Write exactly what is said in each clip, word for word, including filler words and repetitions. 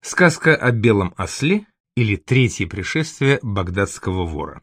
Сказка о белом осле или третье пришествие багдадского вора.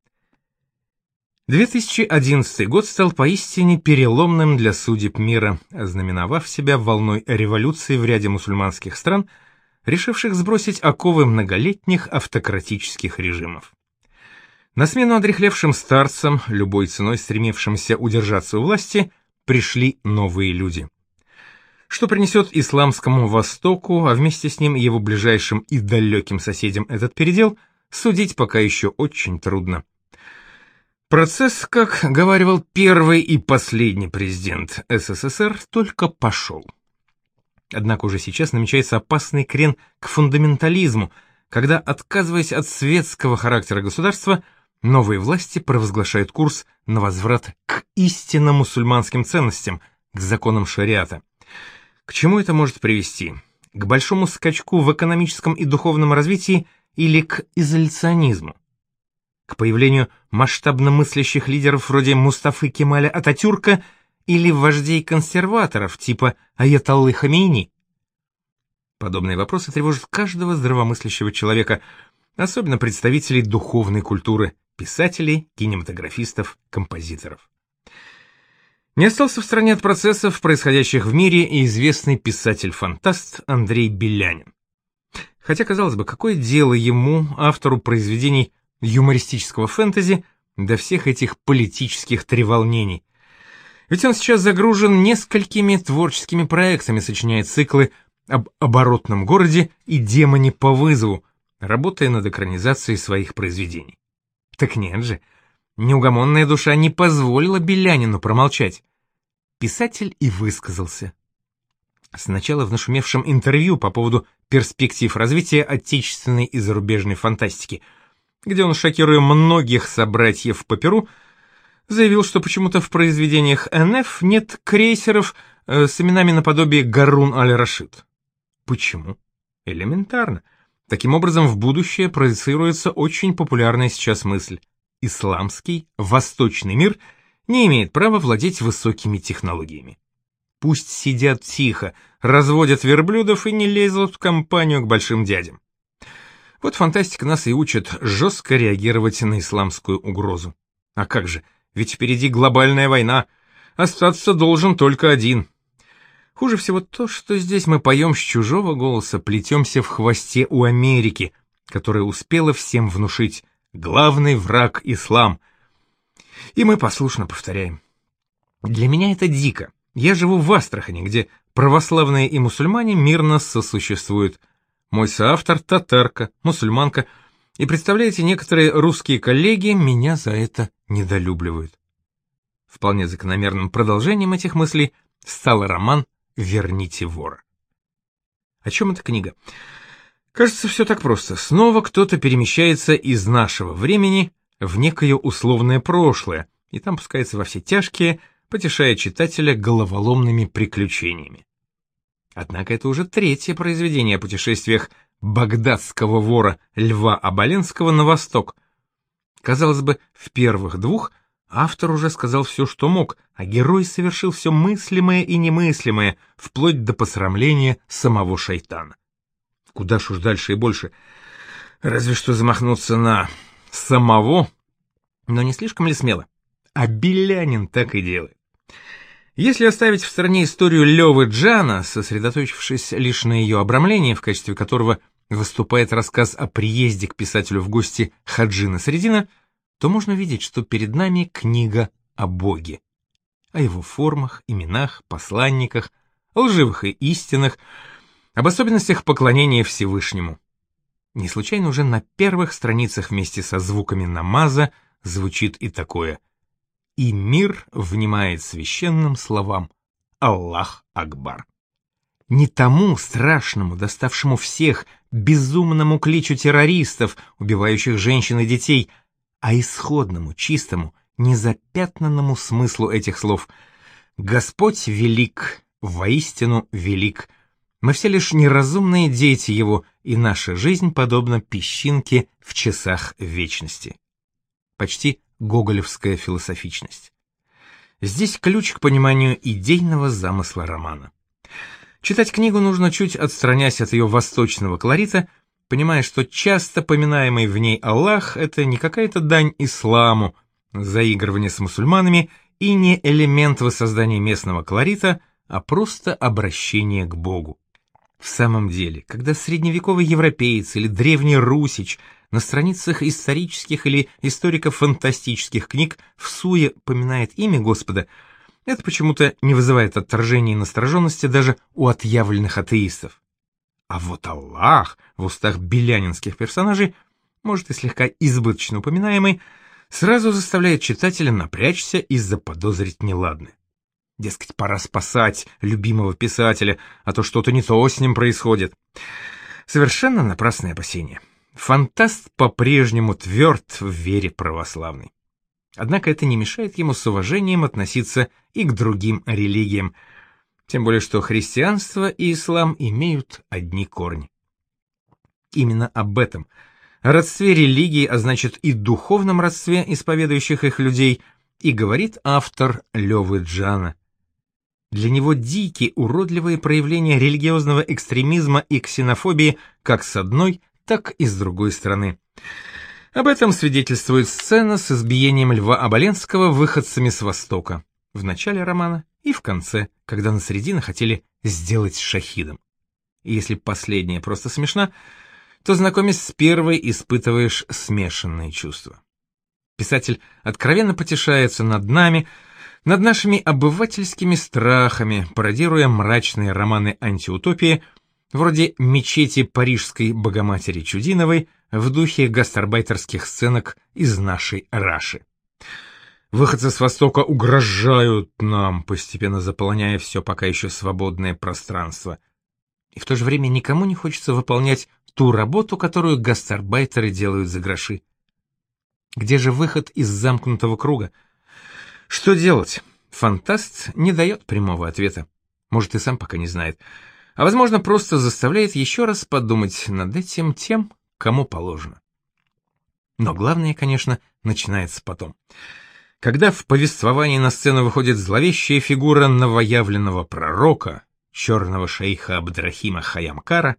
две тысячи одиннадцатый год стал поистине переломным для судеб мира, ознаменовав себя волной революции в ряде мусульманских стран, решивших сбросить оковы многолетних автократических режимов. На смену одряхлевшим старцам, любой ценой стремившимся удержаться у власти, пришли новые люди. Что принесет исламскому Востоку, а вместе с ним его ближайшим и далеким соседям этот передел, судить пока еще очень трудно. Процесс, как говаривал первый и последний президент СССР, только пошел. Однако уже сейчас намечается опасный крен к фундаментализму, когда, отказываясь от светского характера государства, новые власти провозглашают курс на возврат к истинно мусульманским ценностям, к законам шариата. К чему это может привести? К большому скачку в экономическом и духовном развитии или к изоляционизму? К появлению масштабно мыслящих лидеров вроде Мустафы Кемаля Ататюрка или вождей-консерваторов типа Аятоллы Хамейни? Подобные вопросы тревожат каждого здравомыслящего человека, особенно представителей духовной культуры, писателей, кинематографистов, композиторов. Не остался в стороне от процессов, происходящих в мире, и известный писатель-фантаст Андрей Белянин. Хотя, казалось бы, какое дело ему, автору произведений юмористического фэнтези, до всех этих политических треволнений? Ведь он сейчас загружен несколькими творческими проектами, сочиняет циклы об оборотном городе и демоне по вызову, работая над экранизацией своих произведений. Так нет же, неугомонная душа не позволила Белянину промолчать. Писатель и высказался. Сначала в нашумевшем интервью по поводу перспектив развития отечественной и зарубежной фантастики, где он, шокируя многих собратьев по перу, заявил, что почему-то в произведениях эн эф нет крейсеров э, с именами наподобие Гарун аль-Рашид. Почему? Элементарно. Таким образом, в будущее проецируется очень популярная сейчас мысль. Исламский, восточный мир не имеет права владеть высокими технологиями. Пусть сидят тихо, разводят верблюдов и не лезут в компанию к большим дядям. Вот фантастика нас и учит жестко реагировать на исламскую угрозу. А как же, ведь впереди глобальная война, остаться должен только один. Хуже всего то, что здесь мы поем с чужого голоса, плетемся в хвосте у Америки, которая успела всем внушить: главный враг — ислам. И мы послушно повторяем. Для меня это дико. Я живу в Астрахани, где православные и мусульмане мирно сосуществуют. Мой соавтор — татарка, мусульманка, и, представляете, некоторые русские коллеги меня за это недолюбливают. Вполне закономерным продолжением этих мыслей стал роман «Верните вора». О чем эта книга? Кажется, все так просто. Снова кто-то перемещается из нашего времени в некое условное прошлое, и там пускается во все тяжкие, потешая читателя головоломными приключениями. Однако это уже третье произведение о путешествиях багдадского вора Льва Оболенского на восток. Казалось бы, в первых двух автор уже сказал все, что мог, а герой совершил все мыслимое и немыслимое, вплоть до посрамления самого шайтана. Куда ж уж дальше и больше. Разве что замахнуться на самого, но не слишком ли смело? А Белянин так и делает. Если оставить в стороне историю Лёвы Джана, сосредоточившись лишь на ее обрамлении, в качестве которого выступает рассказ о приезде к писателю в гости Хаджи Насреддина, то можно видеть, что перед нами книга о Боге, о его формах, именах, посланниках, лживых и истинных, об особенностях поклонения Всевышнему. Не случайно уже на первых страницах вместе со звуками намаза звучит и такое: «И мир внимает священным словам: Аллах Акбар». Не тому страшному, доставшему всех, безумному кличу террористов, убивающих женщин и детей, а исходному, чистому, незапятнанному смыслу этих слов: «Господь велик, воистину велик. Мы все лишь неразумные дети Его, и наша жизнь подобна песчинке в часах вечности». Почти гоголевская философичность. Здесь ключ к пониманию идейного замысла романа. Читать книгу нужно чуть отстраняясь от ее восточного колорита, понимая, что часто поминаемый в ней Аллах — это не какая-то дань исламу, заигрывание с мусульманами и не элемент воссоздания местного колорита, а просто обращение к Богу. В самом деле, когда средневековый европеец или древний русич на страницах исторических или историко-фантастических книг всуе поминает имя Господа, это почему-то не вызывает отторжения и настороженности даже у отъявленных атеистов. А вот Аллах в устах белянинских персонажей, может и слегка избыточно упоминаемый, сразу заставляет читателя напрячься и заподозрить неладное. Дескать, пора спасать любимого писателя, а то что-то не то с ним происходит. Совершенно напрасное опасение. Фантаст по-прежнему тверд в вере православной. Однако это не мешает ему с уважением относиться и к другим религиям, тем более что христианство и ислам имеют одни корни. Именно об этом, о родстве религии, а значит и духовном родстве исповедующих их людей, и говорит автор Лёвы Джана. Для него дикие, уродливые проявления религиозного экстремизма и ксенофобии как с одной, так и с другой стороны. Об этом свидетельствует сцена с избиением Льва Оболенского выходцами с Востока, в начале романа и в конце, когда Насреддина хотели сделать шахидом. И если последняя просто смешна, то, знакомясь с первой, испытываешь смешанные чувства. Писатель откровенно потешается над нами, над нашими обывательскими страхами, пародируя мрачные романы антиутопии, вроде «Мечети Парижской Богоматери Чудиновой» в духе гастарбайтерских сценок из нашей Раши. Выходцы с Востока угрожают нам, постепенно заполняя все пока еще свободное пространство. И в то же время никому не хочется выполнять ту работу, которую гастарбайтеры делают за гроши. Где же выход из замкнутого круга? Что делать? Фантаст не дает прямого ответа. Может, и сам пока не знает. А возможно, просто заставляет еще раз подумать над этим тем, кому положено. Но главное, конечно, начинается потом. Когда в повествовании на сцену выходит зловещая фигура новоявленного пророка, черного шейха Абдрахима Хайямкара,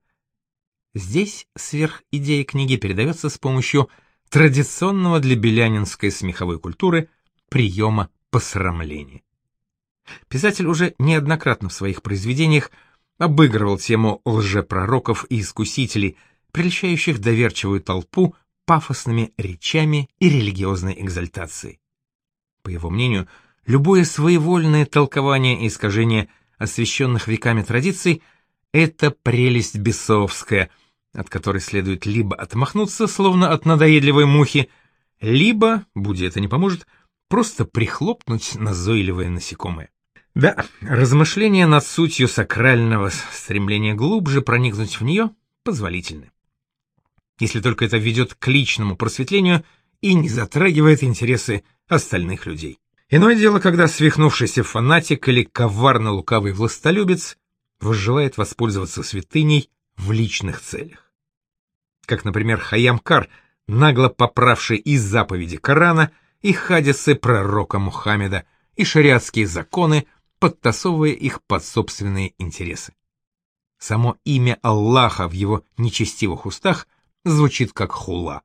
здесь сверхидея книги передается с помощью традиционного для белянинской смеховой культуры приема посрамления. Писатель уже неоднократно в своих произведениях обыгрывал тему лжепророков и искусителей, прельщающих доверчивую толпу пафосными речами и религиозной экзальтацией. По его мнению, любое своевольное толкование и искажение освященных веками традиций — это прелесть бесовская, от которой следует либо отмахнуться, словно от надоедливой мухи, либо, будь это не поможет, просто прихлопнуть назойливое насекомое. Да, размышления над сутью сакрального, стремление глубже проникнуть в нее позволительны. Если только это ведет к личному просветлению и не затрагивает интересы остальных людей. Иное дело, когда свихнувшийся фанатик или коварно-лукавый властолюбец возжелает воспользоваться святыней в личных целях. Как, например, Хайямкар, нагло поправший и заповеди Корана, и хадисы пророка Мухаммеда, и шариатские законы, подтасовывая их под собственные интересы. Само имя Аллаха в его нечестивых устах звучит как хула.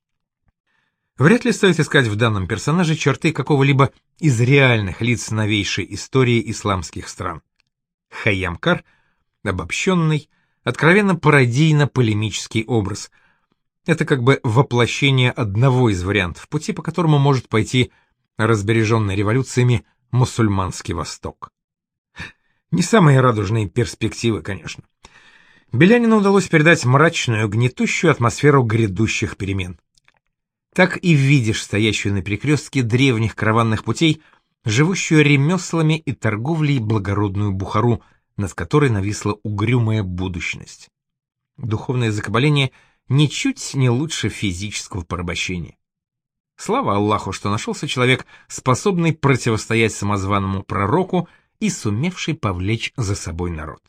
Вряд ли стоит искать в данном персонаже черты какого-либо из реальных лиц новейшей истории исламских стран. Хайямкар — обобщенный, откровенно пародийно-полемический образ. Это как бы воплощение одного из вариантов пути, по которому может пойти разбереженный революциями мусульманский Восток. Не самые радужные перспективы, конечно. Белянину удалось передать мрачную, гнетущую атмосферу грядущих перемен. Так и видишь стоящую на перекрестке древних караванных путей, живущую ремеслами и торговлей благородную Бухару, над которой нависла угрюмая будущность. Духовное закабаление ничуть не лучше физического порабощения. Слава Аллаху, что нашелся человек, способный противостоять самозваному пророку и сумевший повлечь за собой народ.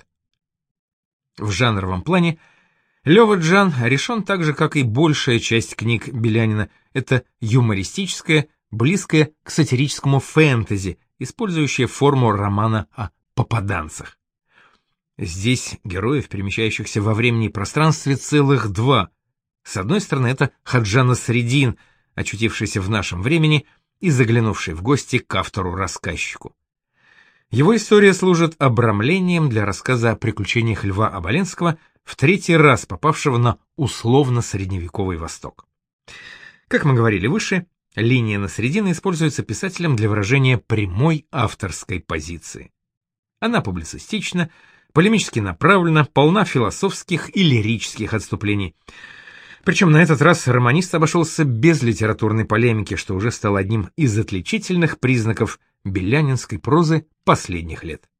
В жанровом плане Лёва Джан решен так же, как и большая часть книг Белянина. Это юмористическое, близкое к сатирическому фэнтези, использующее форму романа о попаданцах. Здесь героев, перемещающихся во времени и пространстве, целых два. С одной стороны, это Хаджа Насреддин, очутившийся в нашем времени и заглянувший в гости к автору-рассказчику. Его история служит обрамлением для рассказа о приключениях Льва Оболенского, в третий раз попавшего на условно-средневековый Восток. Как мы говорили выше, линия Насреддина используется писателем для выражения прямой авторской позиции. Она публицистична, полемически направлена, полна философских и лирических отступлений. Причем на этот раз романист обошелся без литературной полемики, что уже стало одним из отличительных признаков белянинской прозы последних лет.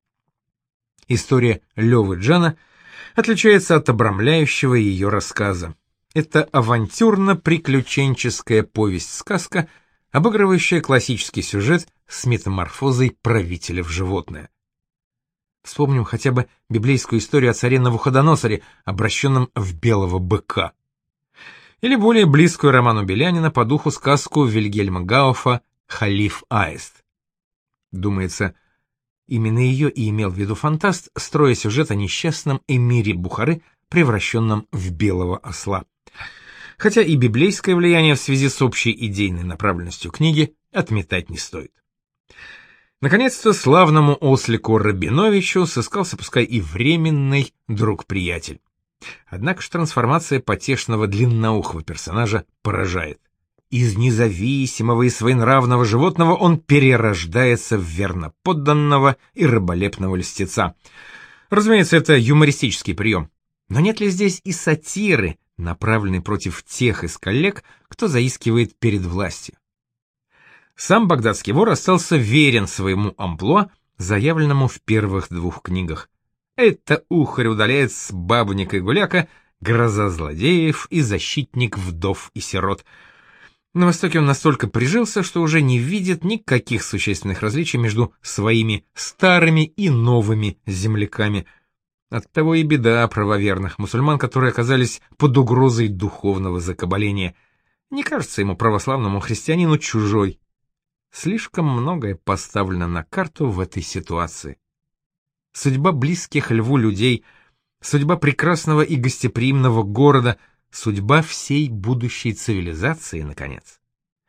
История Лёвы Джана отличается от обрамляющего ее рассказа. Это авантюрно-приключенческая повесть-сказка, обыгрывающая классический сюжет с метаморфозой правителя в животное. Вспомним хотя бы библейскую историю о царе Навуходоносоре, обращенном в белого быка. Или более близкую роману Белянина по духу сказку Вильгельма Гауфа «Халиф Аист». Думается, именно ее и имел в виду фантаст, строя сюжет о несчастном эмире Бухары, превращенном в белого осла. Хотя и библейское влияние в связи с общей идейной направленностью книги отметать не стоит. Наконец-то славному ослику Рабиновичу сыскался пускай и временный друг-приятель. Однако ж трансформация потешного длинноухого персонажа поражает. Из независимого и своенравного животного он перерождается в верноподданного и раболепного льстеца. Разумеется, это юмористический прием. Но нет ли здесь и сатиры, направленной против тех из коллег, кто заискивает перед властью? Сам багдадский вор остался верен своему амплуа, заявленному в первых двух книгах. Это ухарь-удалец, бабник и гуляка, гроза злодеев и защитник вдов и сирот. На Востоке он настолько прижился, что уже не видит никаких существенных различий между своими старыми и новыми земляками. Оттого и беда правоверных мусульман, которые оказались под угрозой духовного закабаления. Не кажется ему православному христианину чужой. Слишком многое поставлено на карту в этой ситуации. Судьба близких льву людей, судьба прекрасного и гостеприимного города, судьба всей будущей цивилизации, наконец.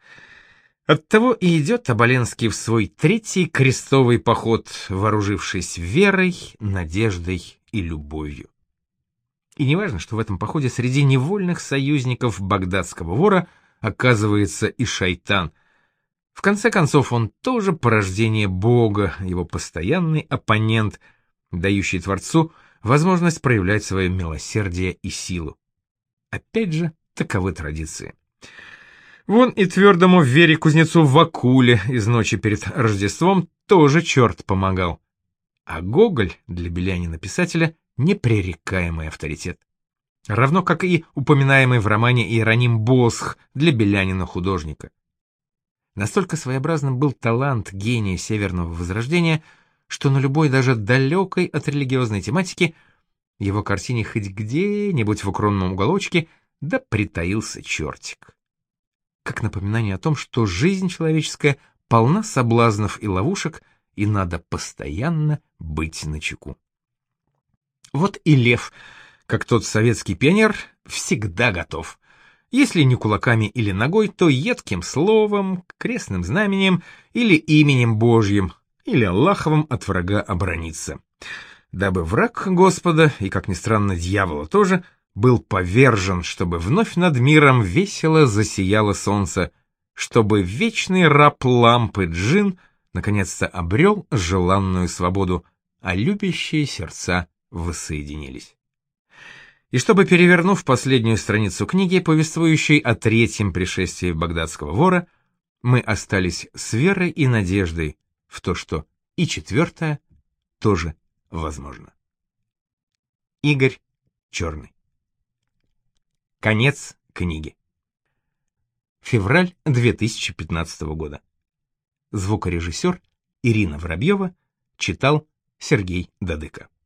Оттого и идет Оболенский в свой третий крестовый поход, вооружившись верой, надеждой и любовью. И неважно, что в этом походе среди невольных союзников багдадского вора оказывается и шайтан. В конце концов, он тоже порождение Бога, его постоянный оппонент, дающий Творцу возможность проявлять свое милосердие и силу. Опять же, таковы традиции. Вон и твердому в вере кузнецу Вакуле из ночи перед Рождеством тоже черт помогал. А Гоголь для Белянина-писателя непререкаемый авторитет. Равно как и упоминаемый в романе Иероним Босх для Белянина-художника. Настолько своеобразным был талант гения Северного Возрождения, что на любой даже далекой от религиозной тематики его картине хоть где-нибудь в укромном уголочке да притаился чертик. Как напоминание о том, что жизнь человеческая полна соблазнов и ловушек, и надо постоянно быть начеку. Вот и лев, как тот советский пионер, всегда готов. Если не кулаками или ногой, то едким словом, крестным знаменем или именем Божьим, или Аллаховым от врага оборониться. Дабы враг Господа, и, как ни странно, дьявола тоже, был повержен, чтобы вновь над миром весело засияло солнце, чтобы вечный раб лампы джин наконец-то обрел желанную свободу, а любящие сердца воссоединились. И чтобы, перевернув последнюю страницу книги, повествующей о третьем пришествии багдадского вора, мы остались с верой и надеждой в то, что и четвертое тоже возможно. Игорь Черный. Конец книги. Февраль две тысячи пятнадцатого года. Звукорежиссер Ирина Воробьева читал Сергей Дадыко.